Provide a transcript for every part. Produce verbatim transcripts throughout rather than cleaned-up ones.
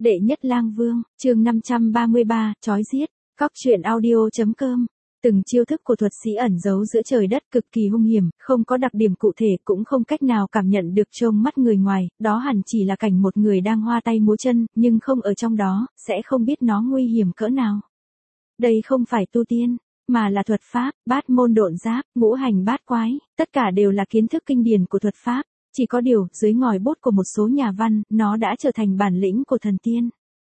Đệ nhất lang vương, chương năm trăm ba mươi ba, chói giết, cóc truyện audio chấm com. Từng chiêu thức của thuật sĩ ẩn giấu giữa trời đất cực kỳ hung hiểm, không có đặc điểm cụ thể cũng không cách nào cảm nhận được trông mắt người ngoài, đó hẳn chỉ là cảnh một người đang hoa tay múa chân, nhưng không ở trong đó, sẽ không biết nó nguy hiểm cỡ nào. Đây không phải tu tiên, mà là thuật pháp, bát môn độn giáp, ngũ hành bát quái, tất cả đều là kiến thức kinh điển của thuật pháp. Chỉ có điều, dưới ngòi bút của một số nhà văn, nó đã trở thành bản lĩnh của thần tiên.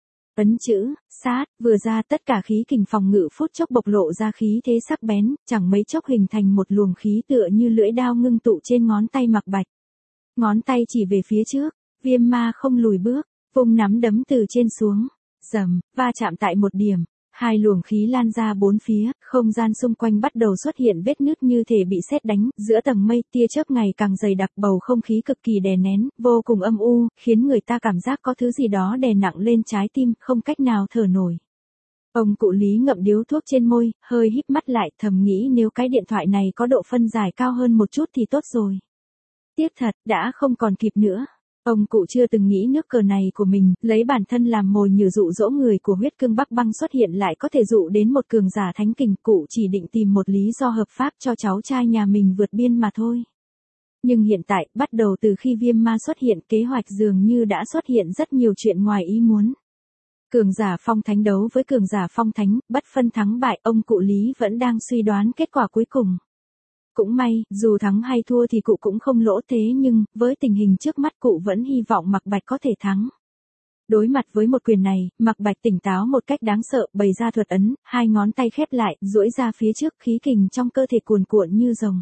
Ấn chữ, sát, vừa ra tất cả khí kình phòng ngự phút chốc bộc lộ ra khí thế sắc bén, chẳng mấy chốc hình thành một luồng khí tựa như lưỡi đao ngưng tụ trên ngón tay Mạc Bạch. Ngón tay chỉ về phía trước, Viêm Ma không lùi bước, vung nắm đấm từ trên xuống, rầm, va chạm tại một điểm. Hai luồng khí lan ra bốn phía, không gian xung quanh bắt đầu xuất hiện vết nứt như thể bị sét đánh, giữa tầng mây tia chớp ngày càng dày đặc, bầu không khí cực kỳ đè nén, vô cùng âm u, khiến người ta cảm giác có thứ gì đó đè nặng lên trái tim, không cách nào thở nổi. Ông cụ Lý ngậm điếu thuốc trên môi, hơi híp mắt lại, thầm nghĩ nếu cái điện thoại này có độ phân giải cao hơn một chút thì tốt rồi. Tiếc thật, đã không còn kịp nữa. Ông cụ chưa từng nghĩ nước cờ này của mình, lấy bản thân làm mồi nhử dụ dỗ người của huyết cương Bắc Băng xuất hiện lại có thể dụ đến một cường giả thánh kình, cụ chỉ định tìm một lý do hợp pháp cho cháu trai nhà mình vượt biên mà thôi. Nhưng hiện tại, bắt đầu từ khi Viêm Ma xuất hiện, kế hoạch dường như đã xuất hiện rất nhiều chuyện ngoài ý muốn. Cường giả phong thánh đấu với cường giả phong thánh, bất phân thắng bại, ông cụ Lý vẫn đang suy đoán kết quả cuối cùng. Cũng may, dù thắng hay thua thì cụ cũng không lỗ, thế nhưng, với tình hình trước mắt cụ vẫn hy vọng Mạc Bạch có thể thắng. Đối mặt với một quyền này, Mạc Bạch tỉnh táo một cách đáng sợ, bày ra thuật ấn, hai ngón tay khép lại, duỗi ra phía trước, khí kình trong cơ thể cuồn cuộn như rồng.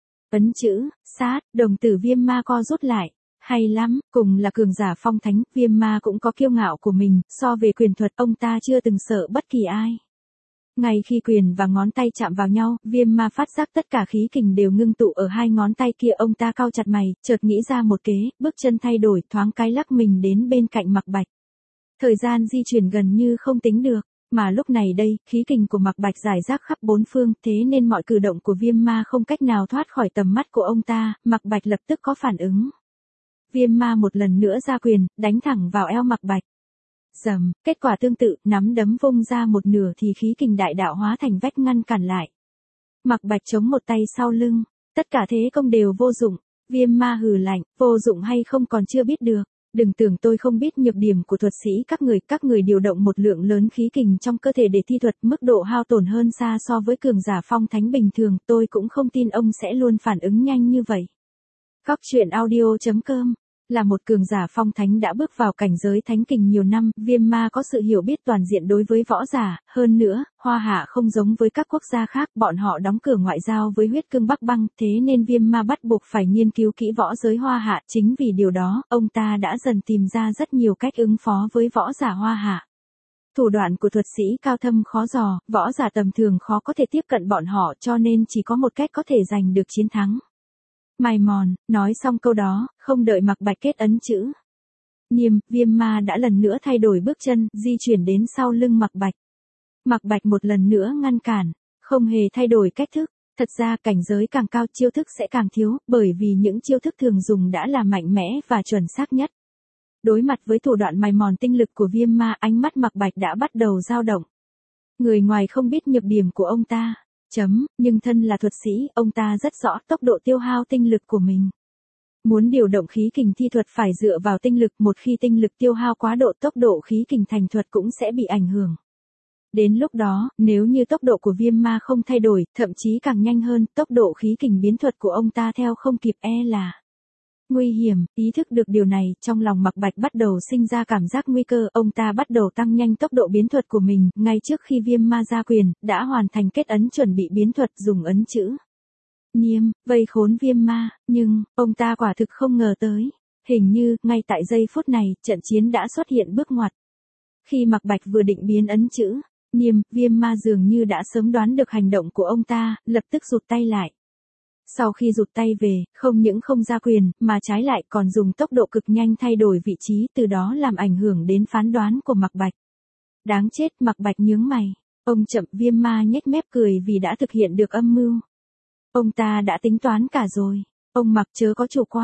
Ấn chữ, sát, đồng tử Viêm Ma co rút lại. Hay lắm, cùng là cường giả phong thánh, Viêm Ma cũng có kiêu ngạo của mình, so về quyền thuật ông ta chưa từng sợ bất kỳ ai. Ngay khi quyền và ngón tay chạm vào nhau, Viêm Ma phát giác tất cả khí kình đều ngưng tụ ở hai ngón tay kia, ông ta cau chặt mày, chợt nghĩ ra một kế, bước chân thay đổi, thoáng cái lắc mình đến bên cạnh Mạc Bạch. Thời gian di chuyển gần như không tính được, mà lúc này đây, khí kình của Mạc Bạch rải rác khắp bốn phương, thế nên mọi cử động của Viêm Ma không cách nào thoát khỏi tầm mắt của ông ta, Mạc Bạch lập tức có phản ứng. Viêm Ma một lần nữa ra quyền, đánh thẳng vào eo Mạc Bạch. Rầm, kết quả tương tự, nắm đấm vung ra một nửa thì khí kình đại đạo hóa thành vách ngăn cản lại. Mạc Bạch chống một tay sau lưng, tất cả thế công đều vô dụng. Viêm Ma hừ lạnh, vô dụng hay không còn chưa biết được. Đừng tưởng tôi không biết nhược điểm của thuật sĩ các người, các người điều động một lượng lớn khí kình trong cơ thể để thi thuật, mức độ hao tổn hơn xa so với cường giả phong thánh bình thường, tôi cũng không tin ông sẽ luôn phản ứng nhanh như vậy. Cóc truyện audio chấm com. Là một cường giả phong thánh đã bước vào cảnh giới thánh kình nhiều năm, Viêm Ma có sự hiểu biết toàn diện đối với võ giả, hơn nữa, Hoa Hạ không giống với các quốc gia khác, bọn họ đóng cửa ngoại giao với huyết cương Bắc Băng, thế nên Viêm Ma bắt buộc phải nghiên cứu kỹ võ giới Hoa Hạ, chính vì điều đó, ông ta đã dần tìm ra rất nhiều cách ứng phó với võ giả Hoa Hạ. Thủ đoạn của thuật sĩ cao thâm khó dò, võ giả tầm thường khó có thể tiếp cận bọn họ, cho nên chỉ có một cách có thể giành được chiến thắng. Mài mòn, nói xong câu đó, không đợi Mạc Bạch kết ấn chữ Niêm, Viêm Ma đã lần nữa thay đổi bước chân, di chuyển đến sau lưng Mạc Bạch. Mạc Bạch một lần nữa ngăn cản, không hề thay đổi cách thức. Thật ra cảnh giới càng cao chiêu thức sẽ càng thiếu, bởi vì những chiêu thức thường dùng đã là mạnh mẽ và chuẩn xác nhất. Đối mặt với thủ đoạn mài mòn tinh lực của Viêm Ma, ánh mắt Mạc Bạch đã bắt đầu dao động. Người ngoài không biết nhược điểm của ông ta. Chấm, nhưng thân là thuật sĩ, ông ta rất rõ tốc độ tiêu hao tinh lực của mình. Muốn điều động khí kình thi thuật phải dựa vào tinh lực, một khi tinh lực tiêu hao quá độ, tốc độ khí kình thành thuật cũng sẽ bị ảnh hưởng. Đến lúc đó, nếu như tốc độ của Viêm Ma không thay đổi, thậm chí càng nhanh hơn, tốc độ khí kình biến thuật của ông ta theo không kịp, e là nguy hiểm. Ý thức được điều này, trong lòng Mạc Bạch bắt đầu sinh ra cảm giác nguy cơ, ông ta bắt đầu tăng nhanh tốc độ biến thuật của mình, ngay trước khi Viêm Ma ra quyền, đã hoàn thành kết ấn chuẩn bị biến thuật dùng ấn chữ Niêm, vây khốn Viêm Ma, nhưng, ông ta quả thực không ngờ tới. Hình như, ngay tại giây phút này, trận chiến đã xuất hiện bước ngoặt. Khi Mạc Bạch vừa định biến ấn chữ Niêm, Viêm Ma dường như đã sớm đoán được hành động của ông ta, lập tức rụt tay lại. Sau khi rụt tay về, không những không ra quyền, mà trái lại còn dùng tốc độ cực nhanh thay đổi vị trí, từ đó làm ảnh hưởng đến phán đoán của Mạc Bạch. Đáng chết, Mạc Bạch nhướng mày. Ông chậm, Viêm Ma nhếch mép cười vì đã thực hiện được âm mưu. Ông ta đã tính toán cả rồi. Ông Mạc chớ có chủ quan.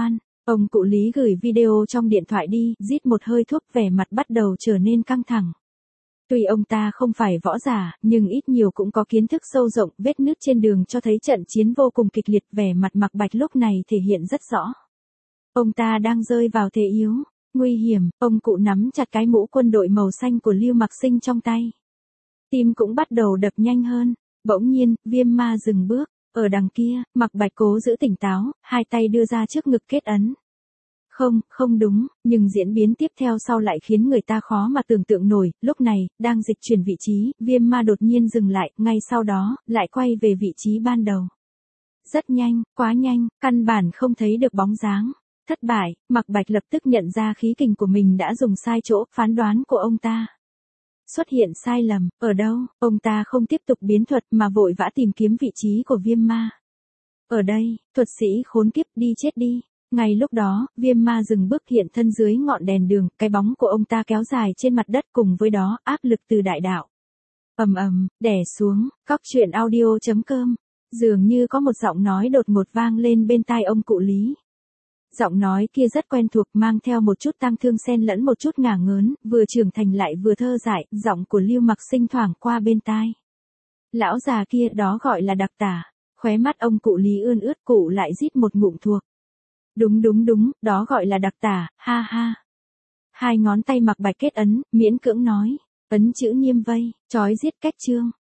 Ông cụ Lý gửi video trong điện thoại đi, rít một hơi thuốc, vẻ mặt bắt đầu trở nên căng thẳng. Tuy ông ta không phải võ giả, nhưng ít nhiều cũng có kiến thức sâu rộng, vết nứt trên đường cho thấy trận chiến vô cùng kịch liệt, vẻ mặt Mạc Bạch lúc này thể hiện rất rõ. Ông ta đang rơi vào thế yếu, nguy hiểm, ông cụ nắm chặt cái mũ quân đội màu xanh của Lưu Mặc Sinh trong tay. Tim cũng bắt đầu đập nhanh hơn, bỗng nhiên, Viêm Ma dừng bước, ở đằng kia, Mạc Bạch cố giữ tỉnh táo, hai tay đưa ra trước ngực kết ấn. Không, không đúng, nhưng diễn biến tiếp theo sau lại khiến người ta khó mà tưởng tượng nổi, lúc này, đang dịch chuyển vị trí, Viêm Ma đột nhiên dừng lại, ngay sau đó, lại quay về vị trí ban đầu. Rất nhanh, quá nhanh, căn bản không thấy được bóng dáng. Thất bại, Mạc Bạch lập tức nhận ra khí kình của mình đã dùng sai chỗ, phán đoán của ông ta xuất hiện sai lầm, ở đâu, ông ta không tiếp tục biến thuật mà vội vã tìm kiếm vị trí của Viêm Ma. Ở đây, thuật sĩ khốn kiếp, đi chết đi. Ngay lúc đó, Viêm Ma dừng bước hiện thân dưới ngọn đèn đường, cái bóng của ông ta kéo dài trên mặt đất, cùng với đó, áp lực từ đại đạo ầm ầm đè xuống. Cóc truyện audio chấm com. Dường như có một giọng nói đột ngột vang lên bên tai ông cụ Lý. Giọng nói kia rất quen thuộc, mang theo một chút tang thương xen lẫn một chút ngả ngớn, vừa trưởng thành lại vừa thơ dại, giọng của Lưu Mặc Sinh thoảng qua bên tai. Lão già kia, đó gọi là Đặc Tả. Khóe mắt ông cụ Lý ươn ướt, cụ lại rít một ngụm thuộc. Đúng đúng đúng, đó gọi là Đặc Tả, ha ha. Hai ngón tay Mạc Bạch kết ấn, miễn cưỡng nói, ấn chữ Niêm Vây, chói giết cách chương.